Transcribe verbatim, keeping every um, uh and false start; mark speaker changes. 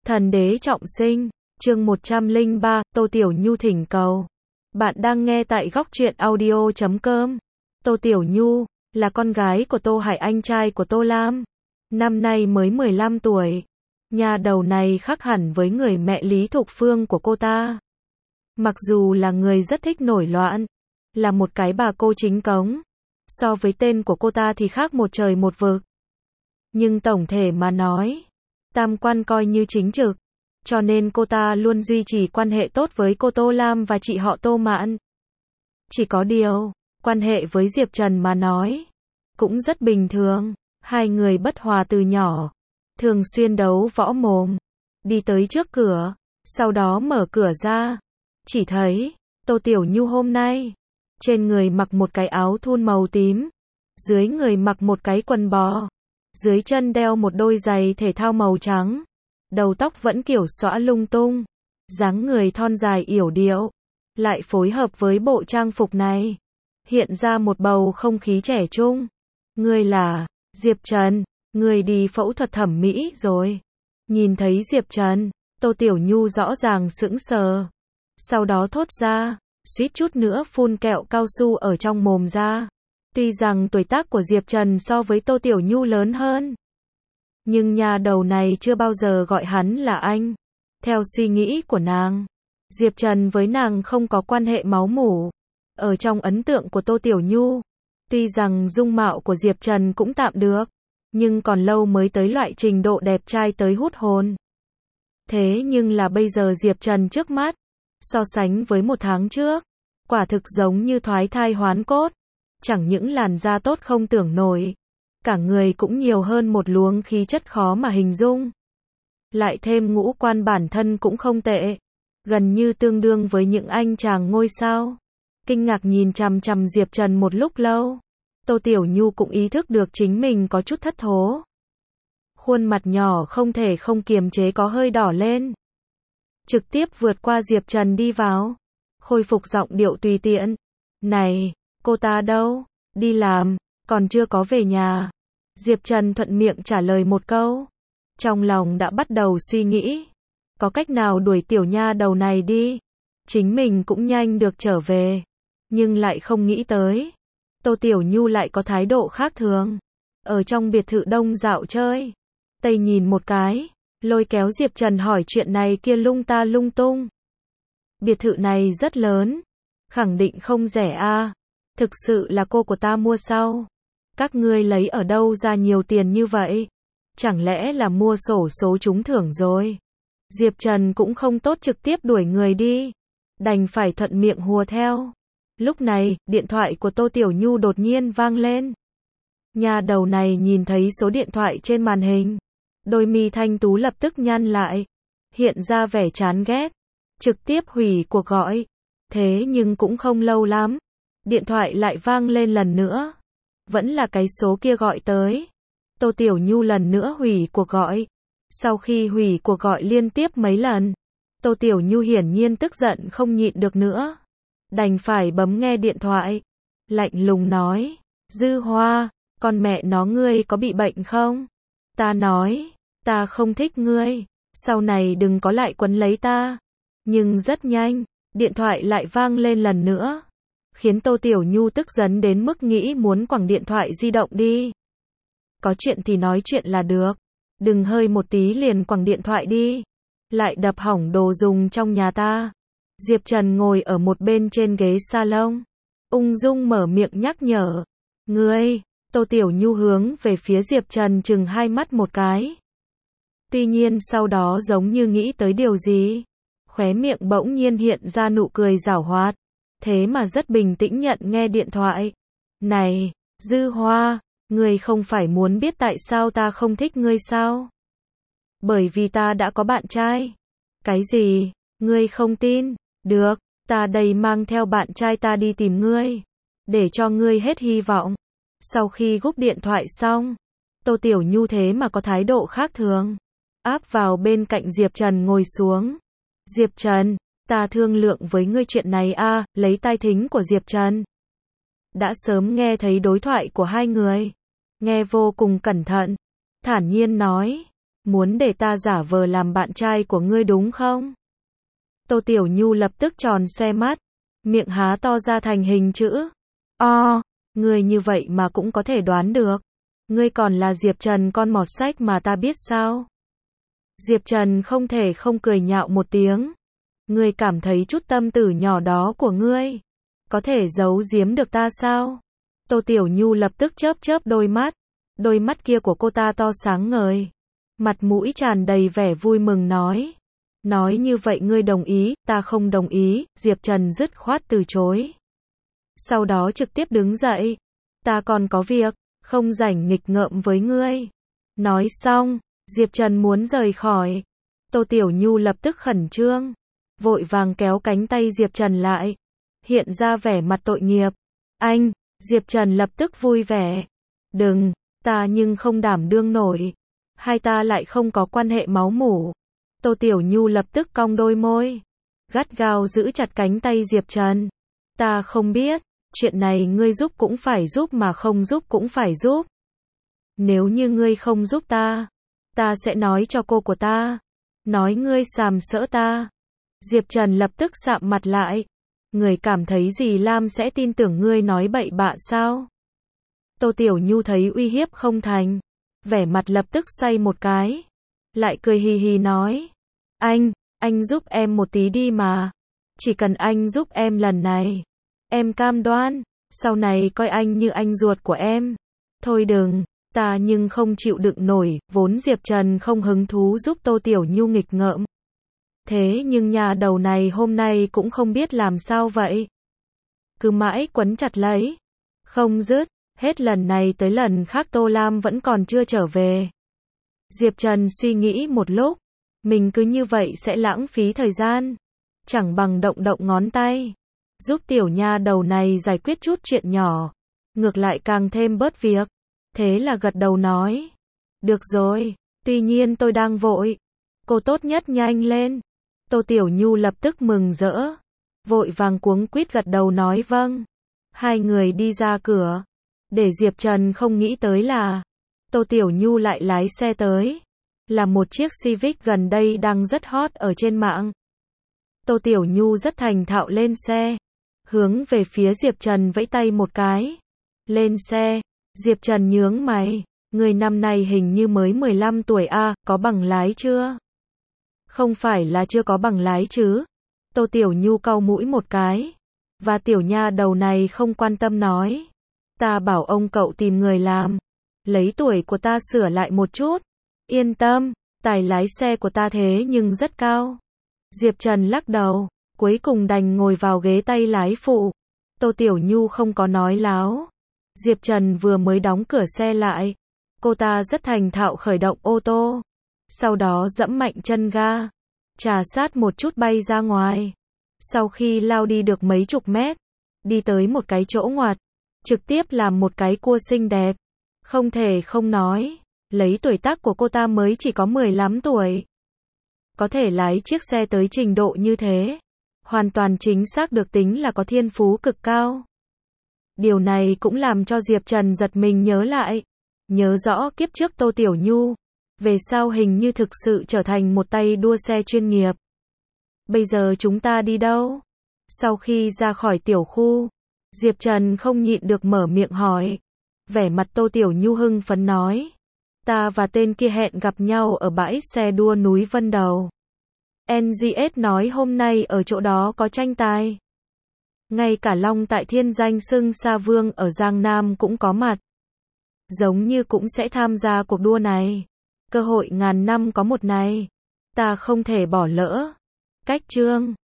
Speaker 1: Thần đế trọng sinh, chương một trăm lẻ ba, Tô Tiểu Nhu thỉnh cầu. Bạn đang nghe tại góc truyện audio chấm com. Tô Tiểu Nhu, là con gái của Tô Hải, anh trai của Tô Lam. Năm nay mới mười lăm tuổi. Nhà đầu này khác hẳn với người mẹ Lý Thục Phương của cô ta. Mặc dù là người rất thích nổi loạn, là một cái bà cô chính cống. So với tên của cô ta thì khác một trời một vực. Nhưng tổng thể mà nói, tam quan coi như chính trực, cho nên cô ta luôn duy trì quan hệ tốt với cô Tô Lam và chị họ Tô Mạn. Chỉ có điều, quan hệ với Diệp Trần mà nói, cũng rất bình thường, hai người bất hòa từ nhỏ, thường xuyên đấu võ mồm, đi tới trước cửa, sau đó mở cửa ra, chỉ thấy, Tô Tiểu Nhu hôm nay, trên người mặc một cái áo thun màu tím, dưới người mặc một cái quần bò, dưới chân đeo một đôi giày thể thao màu trắng, đầu tóc vẫn kiểu xõa lung tung, dáng người thon dài yểu điệu, lại phối hợp với bộ trang phục này, hiện ra một bầu không khí trẻ trung. Ngươi là Diệp Trần, ngươi đi phẫu thuật thẩm mỹ rồi. Nhìn thấy Diệp Trần, Tô Tiểu Nhu rõ ràng sững sờ, sau đó thốt ra, suýt chút nữa phun kẹo cao su ở trong mồm ra. Tuy rằng tuổi tác của Diệp Trần so với Tô Tiểu Nhu lớn hơn, nhưng nhà đầu này chưa bao giờ gọi hắn là anh. Theo suy nghĩ của nàng, Diệp Trần với nàng không có quan hệ máu mủ. Ở trong ấn tượng của Tô Tiểu Nhu, tuy rằng dung mạo của Diệp Trần cũng tạm được, nhưng còn lâu mới tới loại trình độ đẹp trai tới hút hồn. Thế nhưng là bây giờ Diệp Trần trước mắt, so sánh với một tháng trước, quả thực giống như thoái thai hoán cốt. Chẳng những làn da tốt không tưởng nổi, cả người cũng nhiều hơn một luồng khí chất khó mà hình dung. Lại thêm ngũ quan bản thân cũng không tệ, gần như tương đương với những anh chàng ngôi sao. Kinh ngạc nhìn chằm chằm Diệp Trần một lúc lâu, Tô Tiểu Nhu cũng ý thức được chính mình có chút thất thố. Khuôn mặt nhỏ không thể không kiềm chế có hơi đỏ lên. Trực tiếp vượt qua Diệp Trần đi vào, khôi phục giọng điệu tùy tiện. Này, cô ta đâu? Đi làm, còn chưa có về nhà. Diệp Trần thuận miệng trả lời một câu. Trong lòng đã bắt đầu suy nghĩ, có cách nào đuổi tiểu nha đầu này đi, chính mình cũng nhanh được trở về. Nhưng lại không nghĩ tới, Tô Tiểu Nhu lại có thái độ khác thường. Ở trong biệt thự đông dạo chơi, tây nhìn một cái, lôi kéo Diệp Trần hỏi chuyện này kia lung ta lung tung. Biệt thự này rất lớn, khẳng định không rẻ a. Thực sự là cô của ta mua sao? Các ngươi lấy ở đâu ra nhiều tiền như vậy? Chẳng lẽ là mua xổ số trúng thưởng rồi? Diệp Trần cũng không tốt trực tiếp đuổi người đi, đành phải thuận miệng hùa theo. Lúc này, điện thoại của Tô Tiểu Nhu đột nhiên vang lên. Nhà đầu này nhìn thấy số điện thoại trên màn hình, đôi mi thanh tú lập tức nhăn lại, hiện ra vẻ chán ghét, trực tiếp hủy cuộc gọi. Thế nhưng cũng không lâu lắm, điện thoại lại vang lên lần nữa. Vẫn là cái số kia gọi tới. Tô Tiểu Nhu lần nữa hủy cuộc gọi. Sau khi hủy cuộc gọi liên tiếp mấy lần, Tô Tiểu Nhu hiển nhiên tức giận không nhịn được nữa, đành phải bấm nghe điện thoại, lạnh lùng nói, Dư Hoa, con mẹ nó ngươi có bị bệnh không? Ta nói, ta không thích ngươi, sau này đừng có lại quấn lấy ta. Nhưng rất nhanh, điện thoại lại vang lên lần nữa, khiến Tô Tiểu Nhu tức giận đến mức nghĩ muốn quẳng điện thoại di động đi. Có chuyện thì nói chuyện là được, đừng hơi một tí liền quẳng điện thoại đi, lại đập hỏng đồ dùng trong nhà ta. Diệp Trần ngồi ở một bên trên ghế salon, ung dung mở miệng nhắc nhở. Ngươi, Tô Tiểu Nhu hướng về phía Diệp Trần chừng hai mắt một cái. Tuy nhiên sau đó giống như nghĩ tới điều gì, khóe miệng bỗng nhiên hiện ra nụ cười giảo hoạt, thế mà rất bình tĩnh nhận nghe điện thoại. Này, Dư Hoa, ngươi không phải muốn biết tại sao ta không thích ngươi sao? Bởi vì ta đã có bạn trai. Cái gì? Ngươi không tin? Được, ta đây mang theo bạn trai ta đi tìm ngươi, để cho ngươi hết hy vọng. Sau khi gúp điện thoại xong, Tô Tiểu Nhu thế mà có thái độ khác thường, áp vào bên cạnh Diệp Trần ngồi xuống. Diệp Trần, ta thương lượng với ngươi chuyện này a. À, lấy tai thính của Diệp Trần, đã sớm nghe thấy đối thoại của hai người, nghe vô cùng cẩn thận, thản nhiên nói, Muốn để ta giả vờ làm bạn trai của ngươi đúng không? Tô Tiểu Nhu lập tức tròn xoe mắt, miệng há to ra thành hình chữ O, ngươi như vậy mà cũng có thể đoán được. Ngươi còn là Diệp Trần con mọt sách mà ta biết sao? Diệp Trần không thể không cười nhạo một tiếng. Ngươi cảm thấy chút tâm tư nhỏ đó của ngươi có thể giấu giếm được ta sao? Tô Tiểu Nhu lập tức chớp chớp đôi mắt. Đôi mắt kia của cô ta to sáng ngời, mặt mũi tràn đầy vẻ vui mừng nói. Nói như vậy ngươi đồng ý, ta không đồng ý, Diệp Trần dứt khoát từ chối. Sau đó trực tiếp đứng dậy. Ta còn có việc, không rảnh nghịch ngợm với ngươi. Nói xong, Diệp Trần muốn rời khỏi. Tô Tiểu Nhu lập tức khẩn trương, vội vàng kéo cánh tay Diệp Trần lại, hiện ra vẻ mặt tội nghiệp. Anh, Diệp Trần lập tức vui vẻ. Đừng, ta nhưng không đảm đương nổi. Hai ta lại không có quan hệ máu mủ. Tô Tiểu Nhu lập tức cong đôi môi, gắt gao giữ chặt cánh tay Diệp Trần. Ta không biết, chuyện này ngươi giúp cũng phải giúp mà không giúp cũng phải giúp. Nếu như ngươi không giúp ta, ta sẽ nói cho cô của ta, nói ngươi sàm sỡ ta. Diệp Trần lập tức sạm mặt lại. Người cảm thấy dì Lam sẽ tin tưởng ngươi nói bậy bạ sao? Tô Tiểu Nhu thấy uy hiếp không thành, vẻ mặt lập tức xoay một cái, lại cười hì hì nói. Anh, anh giúp em một tí đi mà. Chỉ cần anh giúp em lần này, em cam đoan, sau này coi anh như anh ruột của em. Thôi đừng, ta nhưng không chịu đựng nổi, vốn Diệp Trần không hứng thú giúp Tô Tiểu Nhu nghịch ngợm. Thế nhưng nhà đầu này hôm nay cũng không biết làm sao vậy. Cứ mãi quấn chặt lấy, không dứt, hết lần này tới lần khác Tô Lam vẫn còn chưa trở về. Diệp Trần suy nghĩ một lúc, mình cứ như vậy sẽ lãng phí thời gian, chẳng bằng động động ngón tay, giúp tiểu nha đầu này giải quyết chút chuyện nhỏ, ngược lại càng thêm bớt việc. Thế là gật đầu nói, được rồi, tuy nhiên tôi đang vội, cô tốt nhất nhanh lên. Tô Tiểu Nhu lập tức mừng rỡ, vội vàng cuống quýt gật đầu nói vâng. Hai người đi ra cửa, để Diệp Trần không nghĩ tới là Tô Tiểu Nhu lại lái xe tới, là một chiếc Civic gần đây đang rất hot ở trên mạng. Tô Tiểu Nhu rất thành thạo lên xe, hướng về phía Diệp Trần vẫy tay một cái. Lên xe, Diệp Trần nhướng mày, người năm nay hình như mới mười lăm tuổi a, à, có bằng lái chưa? Không phải là chưa có bằng lái chứ? Tô Tiểu Nhu cau mũi một cái, và tiểu nha đầu này không quan tâm nói. Ta bảo ông cậu tìm người làm, lấy tuổi của ta sửa lại một chút. Yên tâm, tài lái xe của ta thế nhưng rất cao. Diệp Trần lắc đầu, cuối cùng đành ngồi vào ghế tay lái phụ. Tô Tiểu Nhu không có nói láo. Diệp Trần vừa mới đóng cửa xe lại, cô ta rất thành thạo khởi động ô tô, sau đó giẫm mạnh chân ga, trà sát một chút bay ra ngoài. Sau khi lao đi được mấy chục mét, đi tới một cái chỗ ngoặt, trực tiếp làm một cái cua xinh đẹp. Không thể không nói, lấy tuổi tác của cô ta mới chỉ có mười lăm tuổi, có thể lái chiếc xe tới trình độ như thế, hoàn toàn chính xác được tính là có thiên phú cực cao. Điều này cũng làm cho Diệp Trần giật mình nhớ lại, nhớ rõ kiếp trước Tô Tiểu Nhu, về sau hình như thực sự trở thành một tay đua xe chuyên nghiệp. Bây giờ chúng ta đi đâu? Sau khi ra khỏi tiểu khu, Diệp Trần không nhịn được mở miệng hỏi. Vẻ mặt Tô Tiểu Nhu hưng phấn nói, ta và tên kia hẹn gặp nhau ở bãi xe đua núi Vân Đầu. en giê ét nói hôm nay ở chỗ đó có tranh tài. Ngay cả Long tại thiên danh xưng Sa Vương ở Giang Nam cũng có mặt. Giống như cũng sẽ tham gia cuộc đua này. Cơ hội ngàn năm có một này. Ta không thể bỏ lỡ. Cách chương